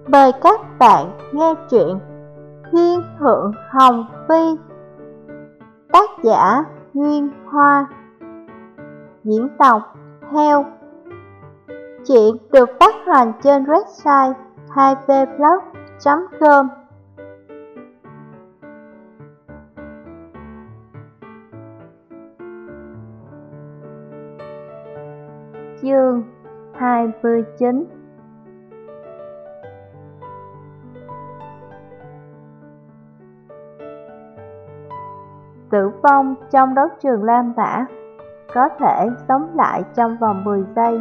Mời các bạn nghe truyện Thiên Thượng Hồng Phi, tác giả Nguyên Hoa, diễn đọc Heo. Truyện được phát hành trên website 2vblog.com. Chương 29. Tử vong trong đấu trường Lam Mã có thể sống lại trong vòng 10 giây.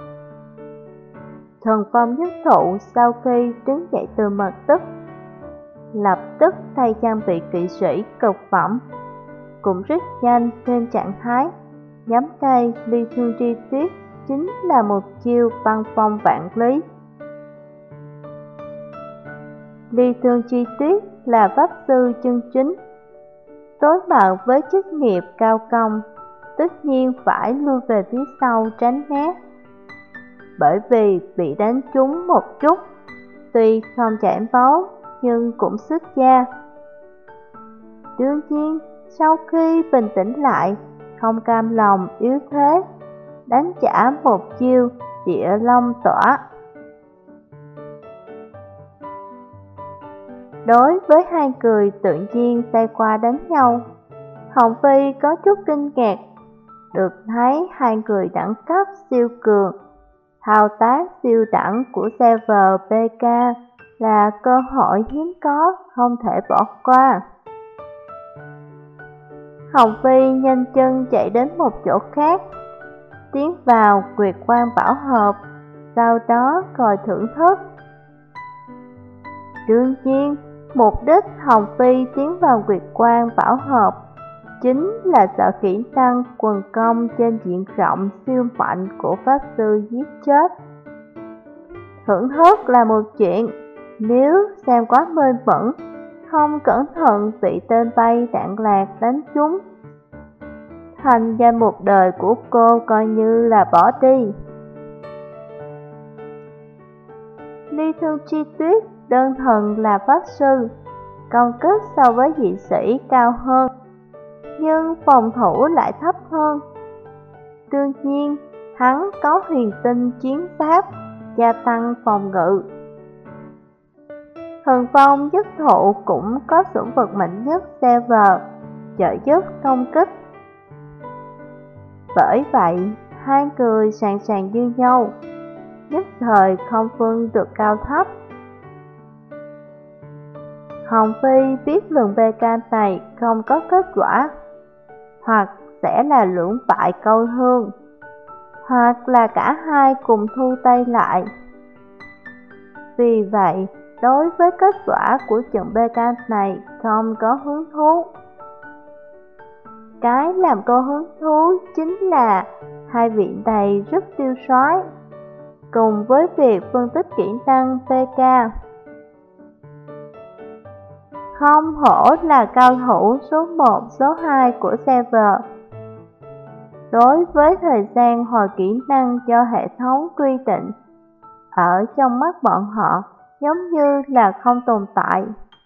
Thần phong nhất thụ sau khi đứng dậy từ mật tức, lập tức thay trang bị kỵ sĩ cực phẩm, cũng rất nhanh thêm trạng thái nhắm cây ly thương tri tuyết, chính là một chiêu băng phong vạn lý. Ly thương tri tuyết là pháp sư chân chính, đối mặt với chức nghiệp cao công, tất nhiên phải lui về phía sau tránh né. Bởi vì bị đánh trúng một chút, tuy không chảy máu nhưng cũng xích da. Đương nhiên, sau khi bình tĩnh lại, không cam lòng yếu thế, đánh trả một chiêu địa long tỏa. Đối với hai người tự nhiên tay qua đánh nhau, Hồng Phi có chút kinh ngạc, được thấy hai người đẳng cấp siêu cường. Thao tác siêu đẳng của server PK là cơ hội hiếm có, không thể bỏ qua. Hồng Phi nhanh chân chạy đến một chỗ khác, tiến vào Nguyệt Quang Bảo Hợp, sau đó ngồi thưởng thức. Đương nhiên, mục đích Hồng Phi tiến vào Nguyệt Quang Bảo Hợp chính là sợ kỹ năng quần công trên diện rộng siêu mạnh của pháp sư giết chết. Thưởng thức là một chuyện, nếu xem quá mê mẩn, không cẩn thận bị tên bay đạn lạc đánh trúng, thành danh một đời của cô coi như là bỏ đi. Ly thương chi tuyết đơn thuần là pháp sư, công kích so với dị sĩ cao hơn, nhưng phòng thủ lại thấp hơn. Đương nhiên, hắn có huyền tinh chiến pháp, gia tăng phòng ngự. Thần phong nhất thụ cũng có sủng vật mạnh nhất server, trợ giúp công kích. Bởi vậy, hai người sàn sàn như nhau, nhất thời không phân được cao thấp. Hồng Phi biết lần BK này không có kết quả, hoặc sẽ là lưỡng bại câu thương, hoặc là cả hai cùng thu tay lại. Vì vậy, đối với kết quả của trận BK này không có hứng thú. Cái làm cô hứng thú chính là hai vị này rất tiêu sói, cùng với việc phân tích kỹ năng PK. Không hổ là cao thủ số 1, số 2 của server. Đối với thời gian hồi kỹ năng do hệ thống quy định, ở trong mắt bọn họ giống như là không tồn tại.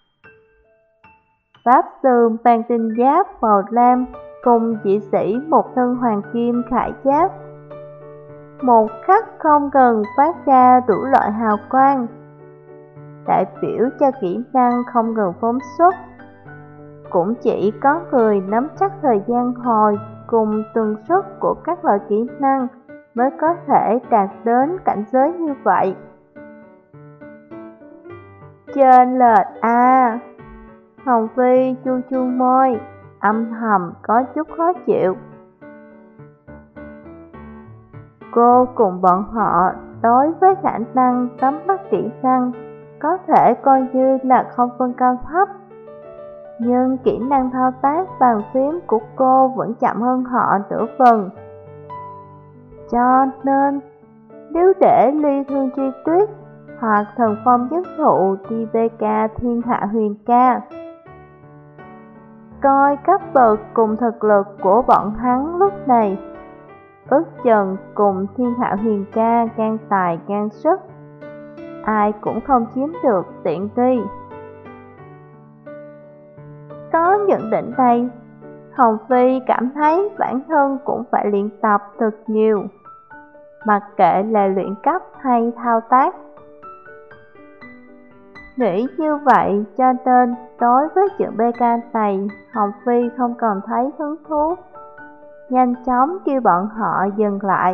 Pháp sư mang tinh giáp màu lam cùng dị sĩ một thân hoàng kim khải giáp, một khắc không cần phát ra đủ loại hào quang, đại biểu cho kỹ năng không ngừng phóng xuất. Cũng chỉ có người nắm chắc thời gian hồi cùng tần suất của các loại kỹ năng mới có thể đạt đến cảnh giới như vậy. Trên lệch a, Hồng Phi chu chu môi, âm thầm có chút khó chịu. Cô cùng bọn họ đối với khả năng nắm bắt kỹ năng có thể coi như là không phân cao thấp, nhưng kỹ năng thao tác bàn phím của cô vẫn chậm hơn họ nửa phần. Cho nên, nếu để Ly thương tri tuyết hoặc thần phong nhất thụ đi BK thiên hạ huyền ca, coi cấp bậc cùng thực lực của bọn hắn lúc này, ước chừng cùng thiên hạ huyền ca ngang tài ngang sức. ai cũng không chiếm được tiện nghi. Có nhận định này, Hồng Phi cảm thấy bản thân cũng phải luyện tập thật nhiều, mặc kệ là luyện cấp hay thao tác. Nghĩ như vậy cho nên đối với chuyện BK này, Hồng Phi không còn thấy hứng thú, nhanh chóng kêu bọn họ dừng lại.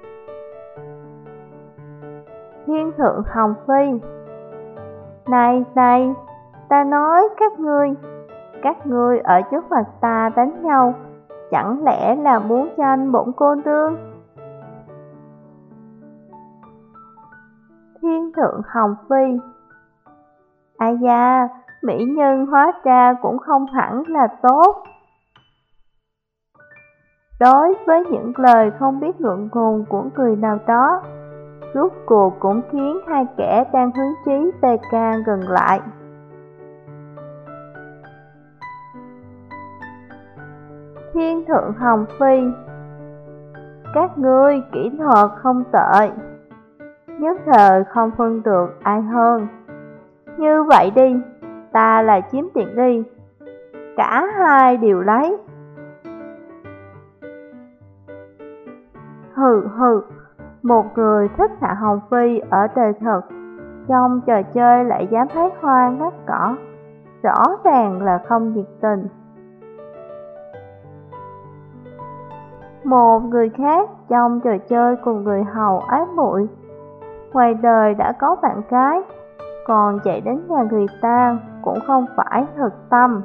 Thiên thượng Hồng Phi: Này, ta nói các ngươi ở trước mặt ta đánh nhau, chẳng lẽ là muốn tranh bổn cô nương? Thiên thượng Hồng Phi: Ai da, mỹ nhân hóa ra cũng không hẳn là tốt. Đối với những lời không biết ngượng ngùng của người nào đó, rốt cuộc cũng khiến hai kẻ đang hứng chí PK gần lại. Thiên thượng Hồng Phi: Các ngươi kỹ thuật không tệ, nhất thời không phân được ai hơn. Như vậy đi, ta là chiếm tiện nghi, cả hai đều lấy. Hừ, một người thích Hạ Hồng Phi ở đời thật, trong trò chơi lại dám thấy hoa ngắt cỏ, rõ ràng là không nhiệt tình. Một người khác trong trò chơi cùng người hầu ái muội, ngoài đời đã có bạn gái, còn chạy đến nhà người ta cũng không phải thật tâm.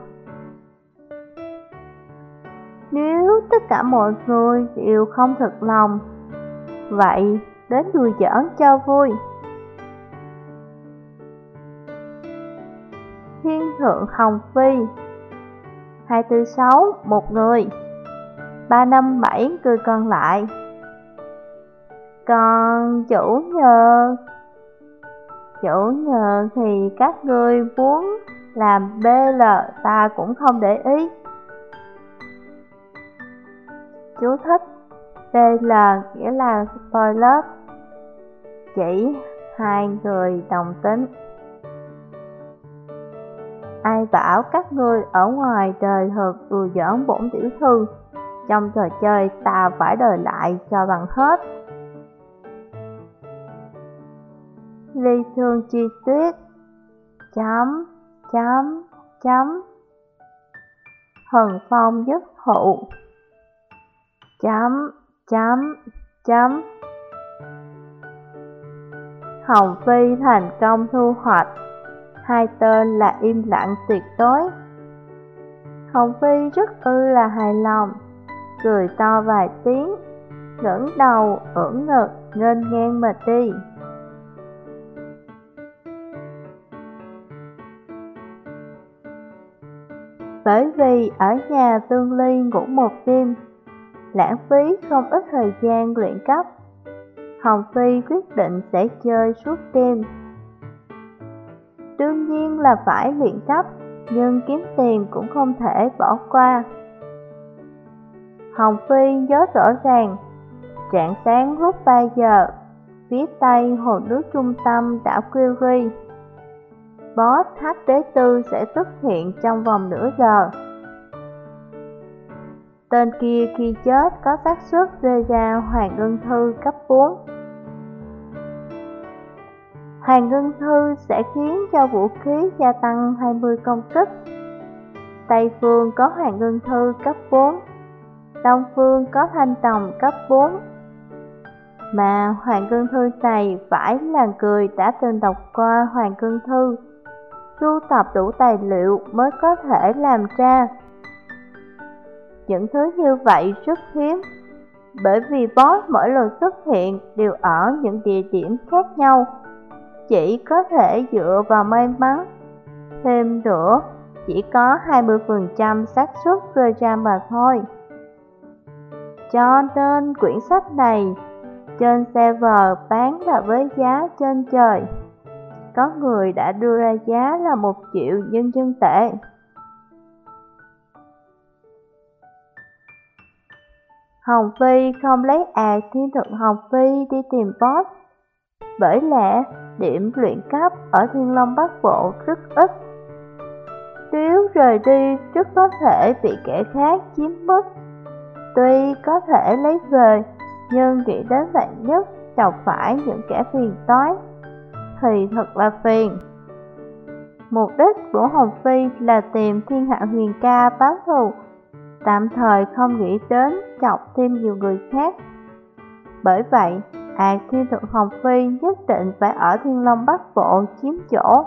Nếu tất cả mọi người đều không thật lòng, vậy đến đùa giỡn cho vui. Thiên thượng Hồng Phi: 246 một người, 357 người còn lại. Còn chủ nhờ thì các ngươi muốn làm BL ta cũng không để ý. Chú thích: BL nghĩa là spoiler, chỉ hai người đồng tính. Ai bảo các ngươi ở ngoài đời thật đùa giỡn bổn tiểu thư, trong trò chơi ta phải đòi lại cho bằng hết. Ly Thương Chi Tuyết Hần Phong Nhất Thụ Hồng Phi thành công thu hoạch, hai tên là im lặng tuyệt đối. Hồng Phi rất là hài lòng, cười to vài tiếng, ngẩng đầu ưỡn ngực nghênh ngang mà đi. Bởi vì ở nhà Tương Ly ngủ một đêm, lãng phí không ít thời gian luyện cấp, Hồng Phi quyết định sẽ chơi suốt đêm. Đương nhiên là phải luyện cấp, nhưng kiếm tiền cũng không thể bỏ qua. Hồng Phi nhớ rõ ràng, rạng sáng lúc 3 giờ, phía tây hồ nước trung tâm đảo Query, boss HD4 sẽ xuất hiện trong vòng nửa giờ. Tên kia khi chết có xác suất rơi ra Hoàng Ngân Thư cấp 4. Hoàng Ngân Thư sẽ khiến cho vũ khí gia tăng 20 công kích. Tây phương có Hoàng Ngân Thư cấp 4, Đông phương có Thanh Tòng cấp 4. Mà Hoàng Ngân Thư này phải là người đã từng đọc qua Hoàng Ngân Thư, sưu tập đủ tài liệu mới có thể làm ra. Những thứ như vậy rất hiếm, bởi vì boss mỗi lần xuất hiện đều ở những địa điểm khác nhau, chỉ có thể dựa vào may mắn. Thêm nữa, chỉ có 20% xác suất rơi ra mà thôi. Cho nên quyển sách này trên server bán là với giá trên trời. Có người đã đưa ra giá là 1 triệu nhân dân tệ. Hồng Phi không lấy Thiên thượng Hồng Phi đi tìm boss, bởi lẽ điểm luyện cấp ở Thiên Long Bát Bộ rất ít. Nếu rời đi rất có thể bị kẻ khác chiếm mất. Tuy có thể lấy về, nhưng nghĩ đến vạn nhất gặp phải những kẻ phiền toái thì thật là phiền. Mục đích của Hồng Phi là tìm Thiên Hạ Huyền Ca báo thù, tạm thời không nghĩ đến chọc thêm nhiều người khác. Bởi vậy, Thiên Thượng Hồng Phi nhất định phải ở Thiên Long Bát Bộ chiếm chỗ.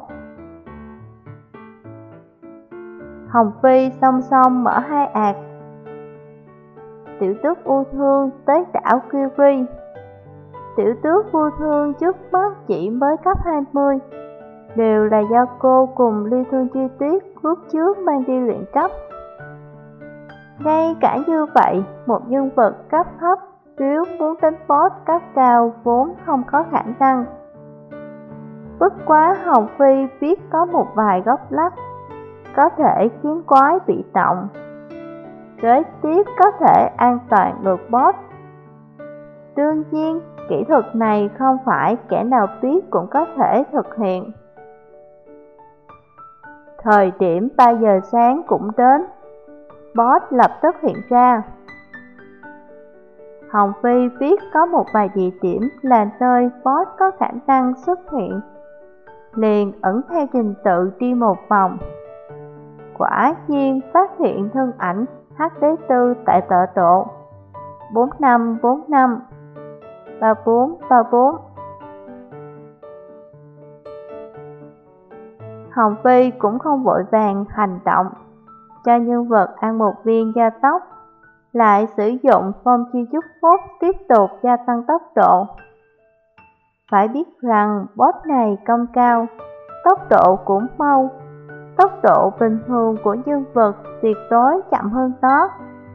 Hồng Phi song song mở hai Tiểu tước U Thương tới đảo Kiri. Tiểu tước U Thương trước mắt chỉ mới cấp 20, đều là do cô cùng Ly Thương Chi Tuyết lúc trước mang đi luyện cấp. Ngay cả như vậy, một nhân vật cấp thấp nếu muốn đánh boss cấp cao vốn không có khả năng. Bất quá Hồng Phi biết có một vài góc lắc có thể khiến quái bị động, kế tiếp có thể an toàn được boss. Đương nhiên, kỹ thuật này không phải kẻ nào biết cũng có thể thực hiện. Thời điểm 3 giờ sáng cũng đến, boss lập tức hiện ra. Hồng Phi biết có một vài địa điểm là nơi boss có khả năng xuất hiện, liền ẩn theo trình tự đi một vòng. Quả nhiên phát hiện thân ảnh Hắc Đế Tư tại tọa độ 4545 3434. Hồng Phi cũng không vội vàng hành động, cho nhân vật ăn một viên gia tốc, lại sử dụng phong chi chúc phúc tiếp tục gia tăng tốc độ. Phải biết rằng boss này công cao, tốc độ cũng mau, tốc độ bình thường của nhân vật tuyệt đối chậm hơn đó.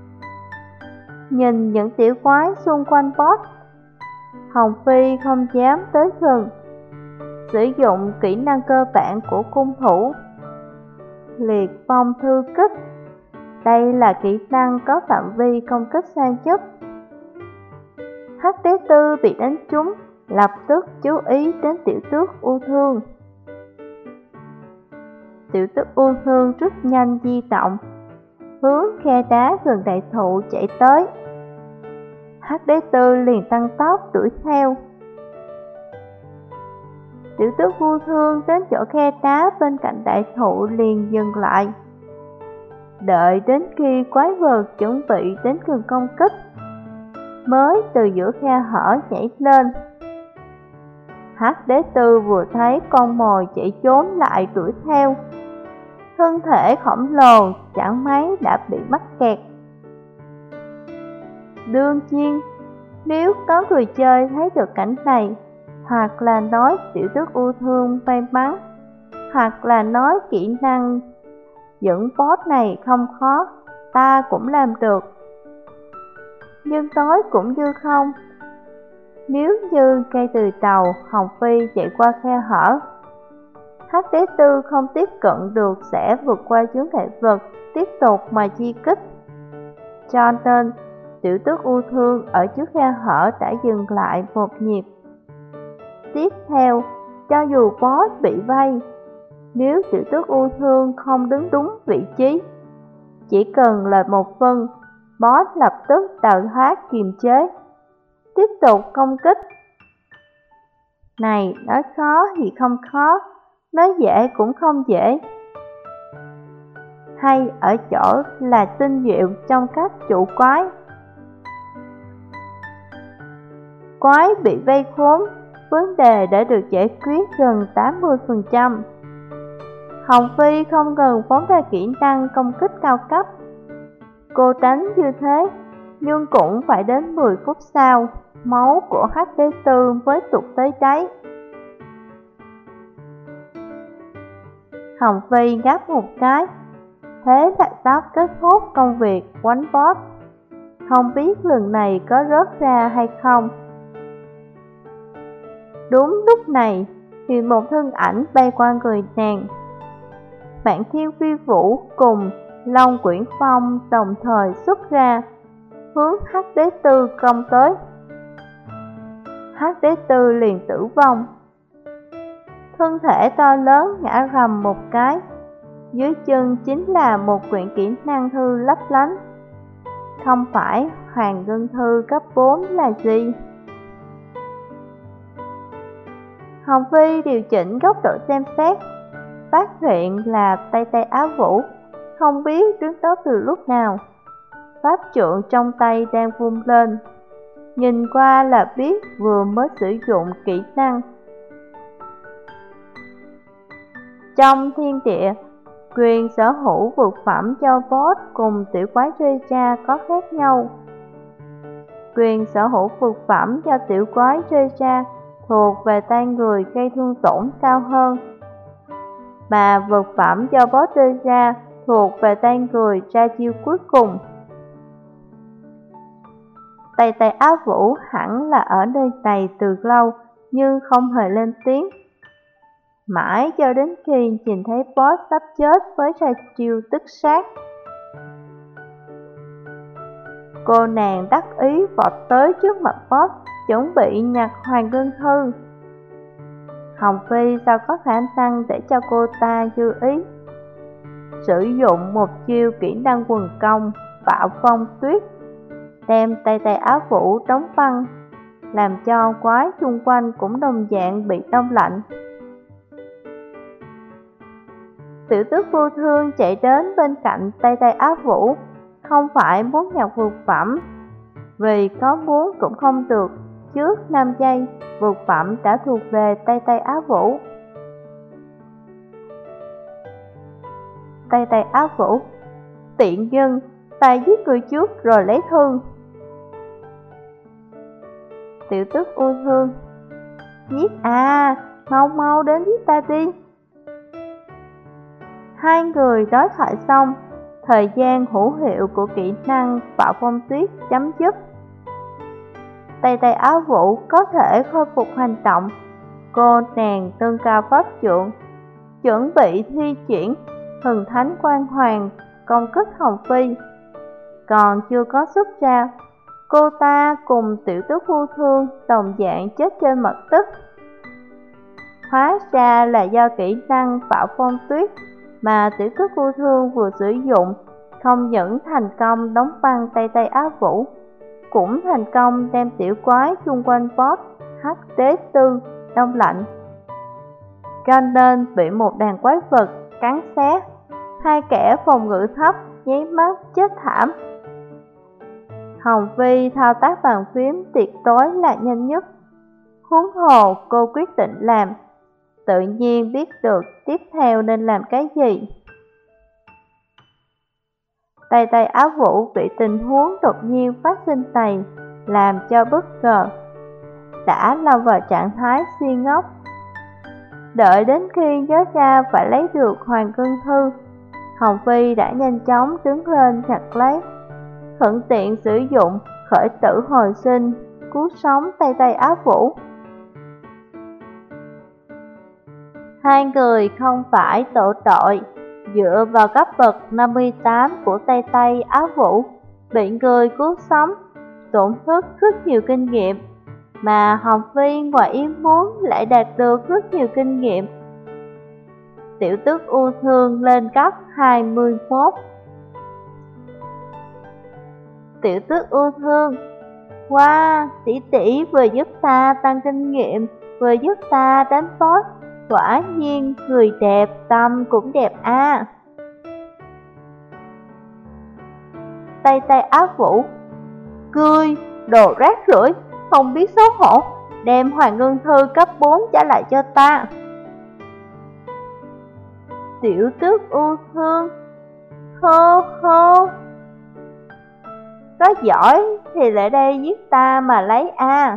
Nhìn những tiểu quái xung quanh boss, Hồng Phi không dám tới gần, sử dụng kỹ năng cơ bản của cung thủ Liệt Phong Thư Kích. Đây là kỹ năng có phạm vi công kích xa nhất. Hắc Đế Tư bị đánh trúng, lập tức chú ý đến tiểu tước U Thương. Tiểu tước U Thương rất nhanh di động, hướng khe đá gần đại thụ chạy tới. Hắc Đế Tư liền tăng tốc đuổi theo. Tiểu tước U Thương đến chỗ khe đá bên cạnh đại thụ liền dừng lại. Đợi đến khi quái vật chuẩn bị đến gần công kích, mới từ giữa khe hở nhảy lên. Hắc Đế Tư vừa thấy con mồi chạy trốn lại đuổi theo, thân thể khổng lồ chẳng mấy đã bị mắc kẹt. Đương nhiên, nếu có người chơi thấy được cảnh này, hoặc là nói tiểu tước U Thương may mắn, hoặc là nói kỹ năng dẫn boss này không khó, ta cũng làm được. Nhưng nói cũng như không. Nếu như ngay từ đầu Hồng Phi chạy qua khe hở, Hắc Đế Tư không tiếp cận được sẽ vượt qua chướng ngại vật, tiếp tục mà chi kích. Cho nên, tiểu tước U Thương ở trước khe hở đã dừng lại một nhịp. Tiếp theo, cho dù boss bị vây, nếu tiểu tước U Thương không đứng đúng vị trí, chỉ cần là một phân, boss lập tức đào thoát kiềm chế, tiếp tục công kích. Này, nói khó thì không khó, nói dễ cũng không dễ. Hay ở chỗ là tinh diệu trong cách trụ quái. Quái bị vây khốn, vấn đề đã được giải quyết gần 80%. Hồng Phi không ngừng phóng ra kỹ năng công kích cao cấp. Cô đánh như thế, nhưng cũng phải đến 10 phút sau, máu của Hắc Đế Tư mới tụt tới đáy. Hồng Phi gắp một cái, thế là sắp kết thúc công việc quánh boss. Không biết lần này có rớt ra hay không. Đúng lúc này, thì một thân ảnh bay qua người nàng. Vạn Thiên Phi Vũ cùng Long Quyển Phong đồng thời xuất ra, hướng Hắc Đế Tư công tới. Hắc Đế Tư liền tử vong. Thân thể to lớn ngã rầm một cái, dưới chân chính là một quyển kỹ năng thư lấp lánh. Không phải Hoàng Ngân Thư cấp 4 là gì? Hồng Phi điều chỉnh góc độ xem xét, phát hiện là tay Á Vũ không biết đứng đó từ lúc nào. Pháp trượng trong tay đang vung lên, nhìn qua là biết vừa mới sử dụng kỹ năng. Trong thiên địa, quyền sở hữu vượt phẩm cho boss cùng tiểu quái Reja có khác nhau. Quyền sở hữu vượt phẩm cho tiểu quái Reja thuộc về tay người gây thương tổn cao hơn, mà vượt phẩm cho boss Reja thuộc về tay người ra chiêu cuối cùng. Tay Á Vũ hẳn là ở nơi này từ lâu nhưng không hề lên tiếng. Mãi cho đến khi nhìn thấy boss sắp chết với ra chiêu tức sát, cô nàng đắc ý vọt tới trước mặt boss, chuẩn bị nhặt Hoàng Ngân Thư. Hồng Phi sao có khả năng để cho cô ta dư ý. Sử dụng một chiêu kỹ năng quần công Bạo Phong Tuyết, đem tay Á Vũ đóng băng, làm cho quái xung quanh cũng đồng dạng bị đông lạnh. Tiểu Tước Vô Thương chạy đến bên cạnh tay Á Vũ, không phải muốn nhặt vượt phẩm, vì có muốn cũng không được, trước 5 giây vượt phẩm đã thuộc về tay Á Vũ. Tay Á Vũ, tiện nhân, ta giết người trước rồi lấy thư. Tiểu Tước Vô Thương, giết à, mau mau đến giết ta đi. Hai người đối thoại xong, thời gian hữu hiệu của kỹ năng Bạo Phong Tuyết chấm dứt. Tay Á Vũ có thể khôi phục hành động. Cô nàng nâng cao pháp trượng, chuẩn bị thi triển Thần Thánh Quang Hoàng công kích Hồng Phi. Còn chưa có xuất ra, cô ta cùng Tiểu Tước Vô Thương đồng dạng chết trên mặt đất. Hóa ra là do kỹ năng Bạo Phong Tuyết mà Tiểu Tước Vô Thương vừa sử dụng không những thành công đóng băng tay Á Vũ, cũng thành công đem tiểu quái xung quanh boss Hắc Đế Tư đông lạnh, cho nên bị một đàn quái vật cắn xé. Hai kẻ phòng ngự thấp nháy mắt chết thảm. Hồng Phi thao tác bàn phím tuyệt đối là nhanh nhất, huống hồ cô quyết định làm, tự nhiên biết được tiếp theo nên làm cái gì. Tay Á Vũ bị tình huống đột nhiên phát sinh này làm cho bất ngờ, đã lâm vào trạng thái si ngốc. Đợi đến khi nhớ ra phải lấy được Hoàng Ngân Thư, Hồng Phi đã nhanh chóng đứng lên nhặt lấy, thuận tiện sử dụng khởi tử hồi sinh cứu sống tay Á Vũ. Hai người không phải tổ tội, dựa vào cấp bậc 58 của tay Á Vũ, bị người cứu sống, tổn thất rất nhiều kinh nghiệm, mà Hồng Phi ngoài ý muốn lại đạt được rất nhiều kinh nghiệm. Tiểu Tước Vô Thương lên cấp 21. Tiểu Tước Vô Thương, wow, tỷ tỷ vừa giúp ta tăng kinh nghiệm, vừa giúp ta đánh boss, quả nhiên người đẹp tâm cũng đẹp a. Tay Á Vũ, ngươi đồ rác rưởi, không biết xấu hổ, đem Hoàng Ngân Thư cấp 4 trả lại cho ta. Tiểu Tước Vô Thương, hô hô, có giỏi thì lại đây giết ta mà lấy a.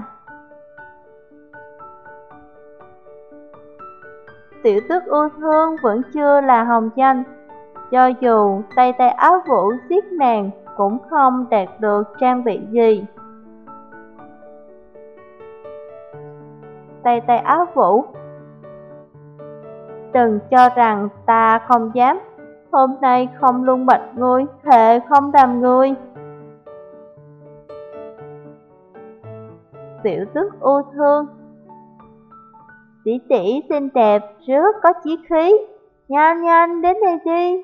Tiểu Tước Vô Thương vẫn chưa là hồng danh, cho dù tay Á Vũ giết nàng cũng không đạt được trang bị gì. Tay Á Vũ, đừng cho rằng ta không dám, hôm nay không luân bạch ngươi, thề không đàm ngươi. Tiểu Tước U Thương. Tỷ tỷ xinh đẹp, rất có chí khí, nhanh nhanh đến đây đi.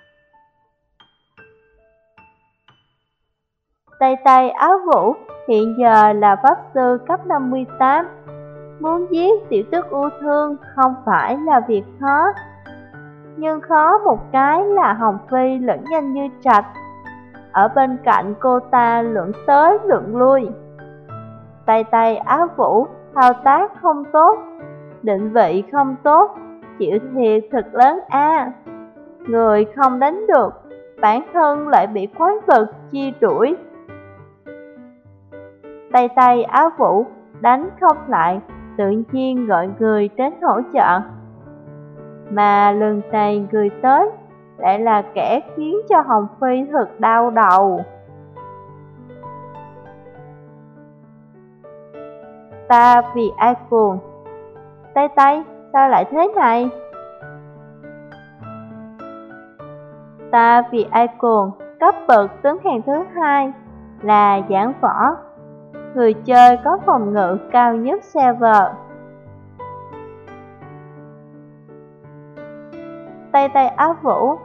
Tay tay áo vũ hiện giờ là pháp sư cấp 58. Muốn giết Tiểu Tước U Thương không phải là việc khó. Nhưng khó một cái là Hồng Phi lẫn nhanh như trạch. Ở bên cạnh cô ta lượn tới lượn lui. Tay tay áo vũ thao tác không tốt, định vị không tốt, chịu thiệt thật lớn a. Người không đánh được, bản thân lại bị quái vật chi đuổi. Tay tay áo vũ đánh không lại, tự nhiên gọi người đến hỗ trợ. Mà lần này người tới lại là kẻ khiến cho Hồng Phi thật đau đầu. Ta vì ai cuồng? Tay tay, sao lại thế này? Ta vì ai cuồng, cấp bậc tướng hàng thứ 2 là giảng võ. Người chơi có phòng ngự cao nhất server. Tay tay áo vũ.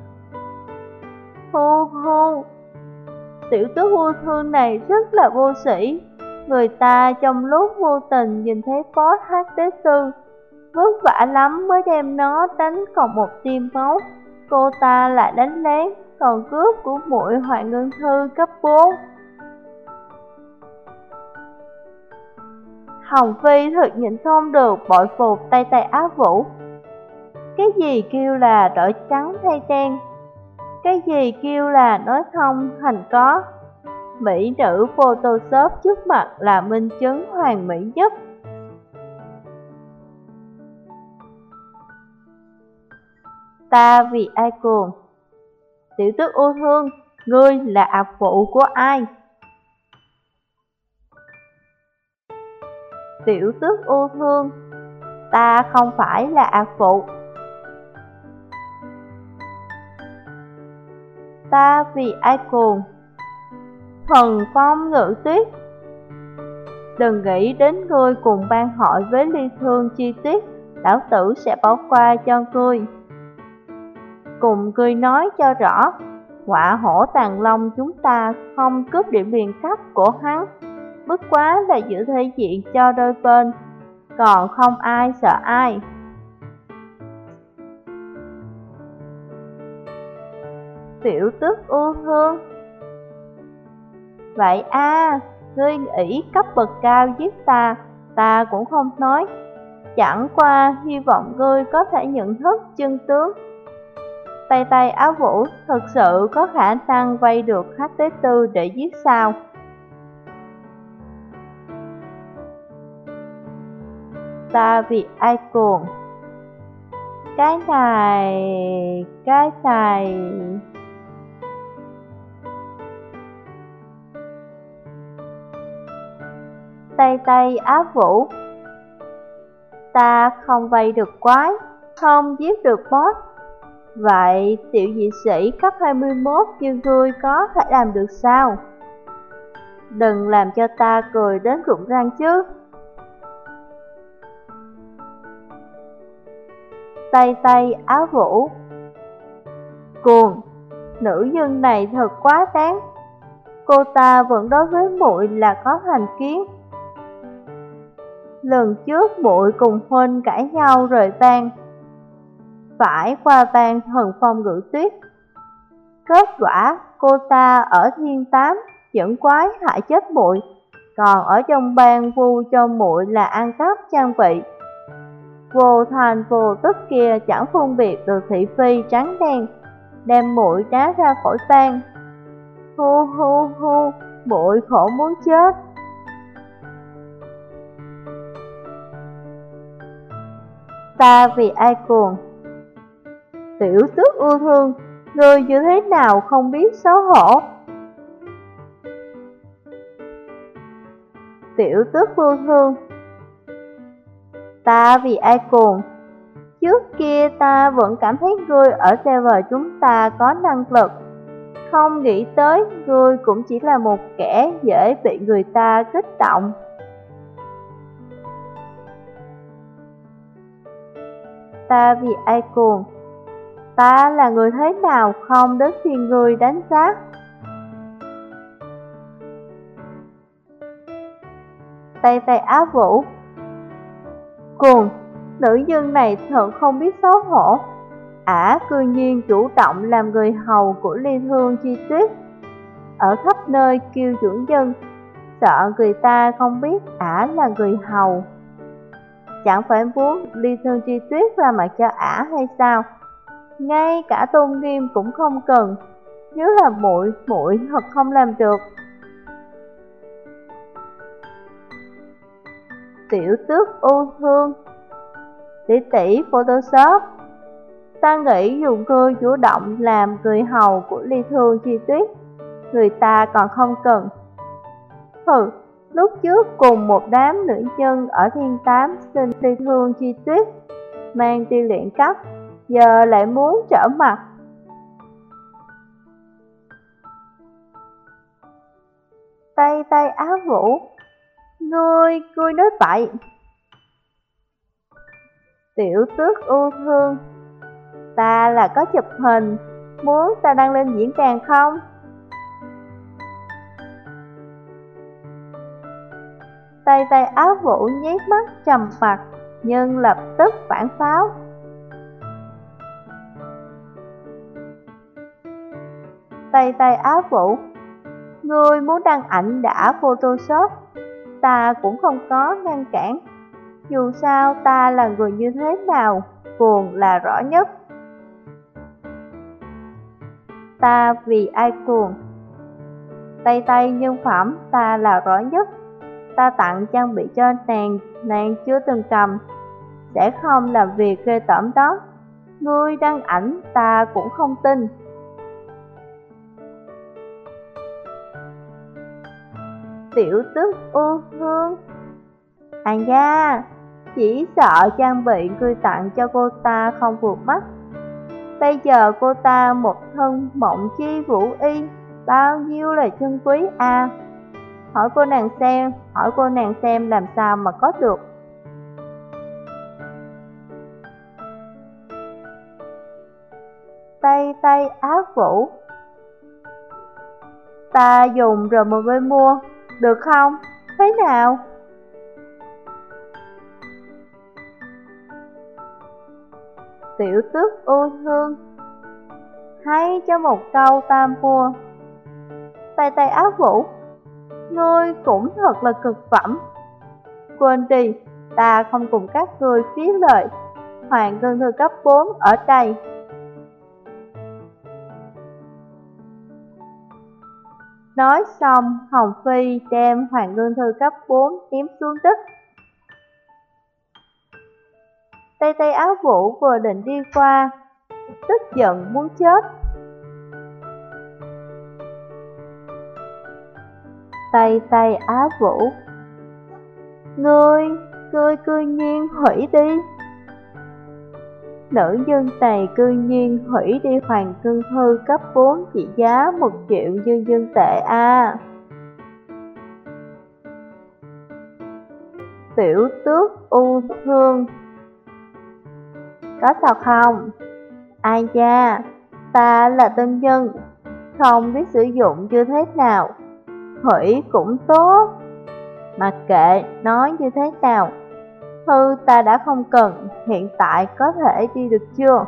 Hu hu, Tiểu Tước U Thương này rất là vô sĩ. Người ta trong lúc vô tình nhìn thấy boss HD4, vất vả lắm mới đem nó đánh còn một tiêm máu. Cô ta lại đánh lén, còn cướp của muội Hoàng Ngân Thư cấp 4. Hồng Phi thật nhịn không được bội phục tay tay áo vũ. Cái gì kêu là đổi trắng thay đen, cái gì kêu là nói không thành có. Mỹ nữ Photoshop trước mặt là minh chứng hoàn mỹ nhất. Ta vì ai cuồng? Tiểu Tước U Thương, ngươi là ạc phụ của ai? Tiểu Tước U Thương, ta không phải là ạc phụ. Ta vì ai cuồng? Thần Phong Ngự Tuyết. Đừng nghĩ đến ngươi cùng ban hội với Ly Thương chi tiết, lão tử sẽ bỏ qua cho ngươi. Cùng ngươi nói cho rõ, Họa Hổ Tàng Long chúng ta không cướp điểm biện cấp của hắn, bất quá là giữ thể diện cho đôi bên, còn không ai sợ ai. Tiểu Tước U Thương. Vậy a, ngươi nghĩ cấp bậc cao giết ta, ta cũng không nói. Chẳng qua hy vọng ngươi có thể nhận thức chân tướng. Tay tay áo vũ thực sự có khả năng vay được HD4 để giết sao? Ta vì ai cuồng? Cái này... Tay tay áo vũ. Ta không vây được quái, không giết được boss. Vậy tiểu dị sĩ cấp 21 như ngươi có thể làm được sao? Đừng làm cho ta cười đến rụng răng chứ. Tay tay áo vũ. Cuồng, nữ nhân này thật quá đáng. Cô ta vẫn đối với muội là có thành kiến. Lần trước muội cùng huynh cãi nhau rời ban, phải qua ban Thần Phong Ngự Tuyết. Kết quả cô ta ở Thiên Tám dẫn quái hại chết muội, còn ở trong ban vu cho muội là ăn cắp trang bị. Vô thành vô tức kia chẳng phân biệt được thị phi trắng đen, đem muội đá ra khỏi ban. Hu hu hu, muội khổ muốn chết. Ta vì ai cuồng? Tiểu Tước U Thương, ngươi như thế nào không biết xấu hổ? Tiểu Tước U Thương. Ta vì ai cuồng? Trước kia ta vẫn cảm thấy ngươi ở server chúng ta có năng lực, không nghĩ tới ngươi cũng chỉ là một kẻ dễ bị người ta kích động. Ta vì ai cuồng? Ta là người thế nào không đến phiền người đánh giá. Tay tay Á Vũ. Cuồng, nữ nhân này thật không biết xấu hổ. Ả cư nhiên chủ động làm người hầu của Ly Thương Chi Tuyết, ở khắp nơi kêu chủ nhân, sợ người ta không biết Ả là người hầu. Chẳng phải muốn Ly Thương Chi Tuyết ra mặt cho Ả hay sao? Ngay cả tôn nghiêm cũng không cần. Nếu là muội thật không làm được. Tiểu tước U Thương. Tỷ tỷ Photoshop. Ta nghĩ dùng ngươi chủ động làm người hầu của Ly Thương Chi Tuyết, người ta còn không cần. Hừ, lúc trước cùng một đám nữ nhân ở Thiên Tám xin Ly Thương Chi Tuyết mang đi luyện cấp, giờ lại muốn trở mặt. Tay tay Á Vũ. Ngươi nói bậy. Tiểu tước U Thương. Ta là có chụp hình, muốn ta đăng lên diễn đàn không? Tay tay Á Vũ nháy mắt trầm mặt, nhưng lập tức phản pháo. Tay tay Á Vũ. Ngươi muốn đăng ảnh đã Photoshop, ta cũng không có ngăn cản. Dù sao ta là người như thế nào, cuồng là rõ nhất. Ta vì ai cuồng? Tay tay nhân phẩm ta là rõ nhất. Ta tặng trang bị cho nàng chưa từng cầm, sẽ không làm việc ghê tởm đó. Ngươi đăng ảnh ta cũng không tin. Tiểu tước U Thương. Da, chỉ sợ trang bị ngươi tặng cho cô ta không vượt mắt. Bây giờ cô ta một thân mộng chi vũ y, bao nhiêu là chân quý à. Hỏi cô nàng xem làm sao mà có được. Tay tay Á Vũ. Ta dùng RMB mua, được không? Thế nào? Tiểu tước U Thương. Hay cho một câu ta mua. Tay tay Á Vũ. Ngươi cũng thật là cực phẩm. Quên đi, ta không cùng các ngươi phí lời. Hoàng Ngân Thư cấp 4 ở đây. Nói xong, Hồng Phi đem Hoàng Ngân Thư cấp 4 ném xuống đất. Tay tay Á Vũ vừa định đi qua, tức giận muốn chết. Tay tay Á Vũ. Ngươi cư nhiên hủy đi. Nữ nhân này cư nhiên hủy đi Hoàng Ngân Thư cấp 4 trị giá 1 triệu nhân dân tệ à. Tiểu tước U Thương. Có thật không? Ai da, ta là tân nhân, không biết sử dụng như thế nào. Hủy cũng tốt. Mặc kệ nói như thế nào, thư ta đã không cần, hiện tại có thể đi được chưa?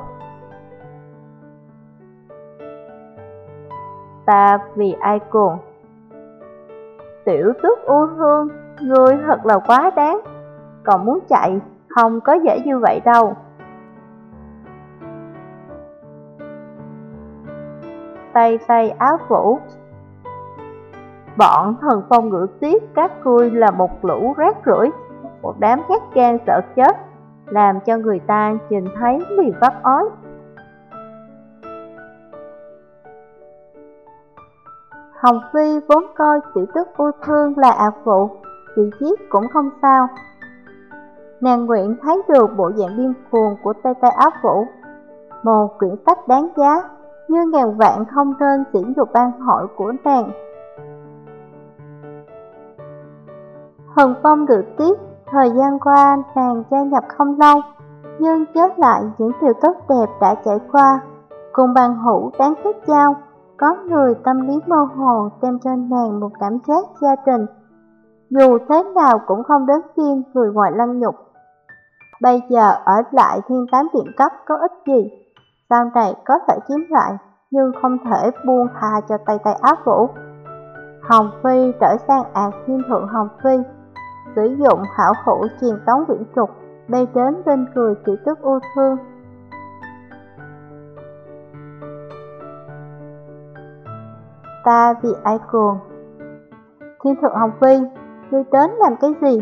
Ta vì ai cuồng? Tiểu tước U Thương, ngươi thật là quá đáng. Còn muốn chạy, không có dễ như vậy đâu. Tay tay Á Vũ. Bọn thần phong ngữ tiết các ngươi là một lũ rác rưởi, một đám ghét gan sợ chết, làm cho người ta nhìn thấy liền vấp ói. Hồng Phi vốn coi tiểu tước U Thương là ác phụ, bị giết cũng không sao. Nàng nguyện thấy được bộ dạng điên cuồng của tay tay Á Vũ, một quyển sách đáng giá, như ngàn vạn không nên sỉ nhục ban hội của nàng. Hồng Phong được tiếc, thời gian qua nàng gia nhập không lâu, nhưng nhớ lại những điều tốt đẹp đã trải qua, cùng bằng hữu đáng kết giao, có người tâm lý mơ hồ đem cho nàng một cảm giác gia đình. Dù thế nào cũng không đến phiên người ngoài lăng nhục. Bây giờ ở lại Thiên Tám Viện Cấp có ích gì? Sau này có thể chiếm lại, nhưng không thể buông tha cho Tây Tây Á Vũ. Hồng Phi trở sang Thiên Thượng Hồng Phi, sử dụng hảo hữu truyền tống viễn trục, bay đến bên người Tiểu Tước U Thương. Ta vì ai cuồng? Thiên Thượng Hồng Phi, ngươi đến làm cái gì?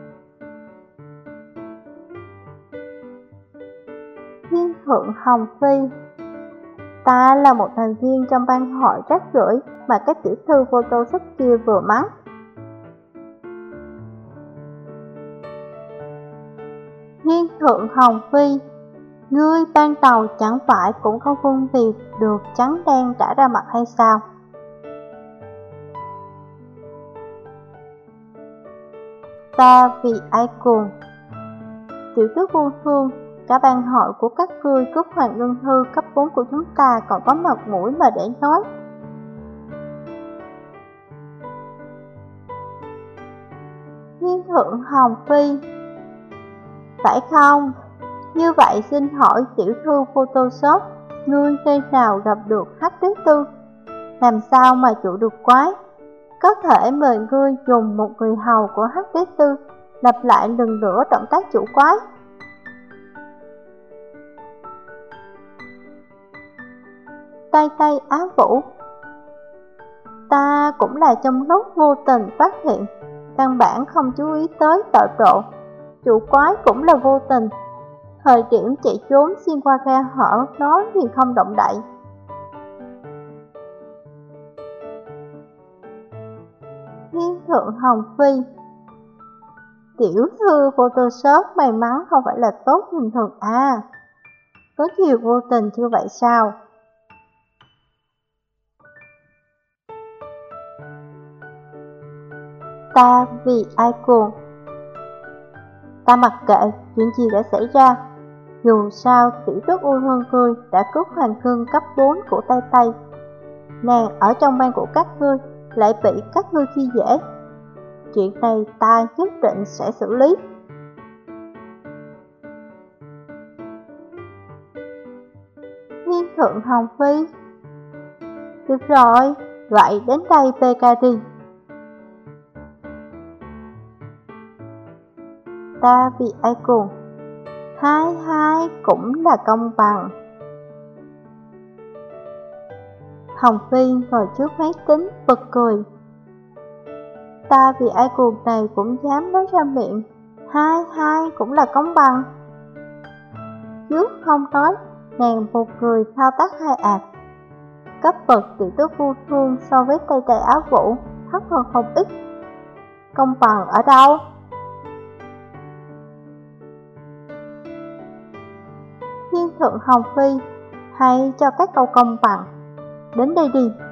Thiên Thượng Hồng Phi, ta là một thành viên trong bang hội rác rưởi mà các tiểu thư Photoshop kia vừa mắng. Thiên Thượng Hồng Phi, ngươi ban đầu chẳng phải cũng không phân biệt được trắng đen trả ra mặt hay sao? Ta vì ai cuồng? Tiểu Tước Vô Thương, cả ban hội của các ngươi cướp Hoàng Ngân Thư cấp 4 của chúng ta còn có mặt mũi mà để nói. Thiên Thượng Hồng Phi, phải không? Như vậy xin hỏi tiểu thư Photoshop, ngươi khi nào gặp được Hắc Đế Tư? Làm sao mà trụ được quái? Có thể mời ngươi dùng một người hầu của Hắc Đế Tư lặp lại lần nữa động tác chủ quái. Tây Tây Á Vũ, ta cũng là trong lúc vô tình phát hiện, căn bản không chú ý tới tội độ. Chủ quái cũng là vô tình, thời điểm chạy trốn xuyên qua khe hở nó thì không động đậy. Thiên Thượng Hồng Phi, tiểu thư Photoshop may mắn không phải là tốt bình thường à? Có nhiều vô tình như vậy sao? Ta vì ai cuồng? Ta mặc kệ chuyện gì đã xảy ra. Dù sao tiểu tước U Hương ngươi đã cướp hoàng cương cấp 4 của Tây Tây. Nàng ở trong bang của các ngươi lại bị các ngươi khi dễ. Chuyện này ta nhất định sẽ xử lý. Thiên Thượng Hồng Phi, được rồi, vậy đến đây PK đi. Ta vì ai cuồng? Hai cũng là công bằng. Hồng Phi ngồi trước máy tính bật cười. Ta vì ai cuồng này cũng dám nói ra miệng. Hai cũng là công bằng. Trước không nói, nàng một người thao tác hai cấp bậc tiểu tước Vô Thương so với Tây Tây Á Vũ thấp hơn không ít. Công bằng ở đâu? Thiên Thượng Hồng Phi, hãy cho các câu công bằng. Đến đây đi.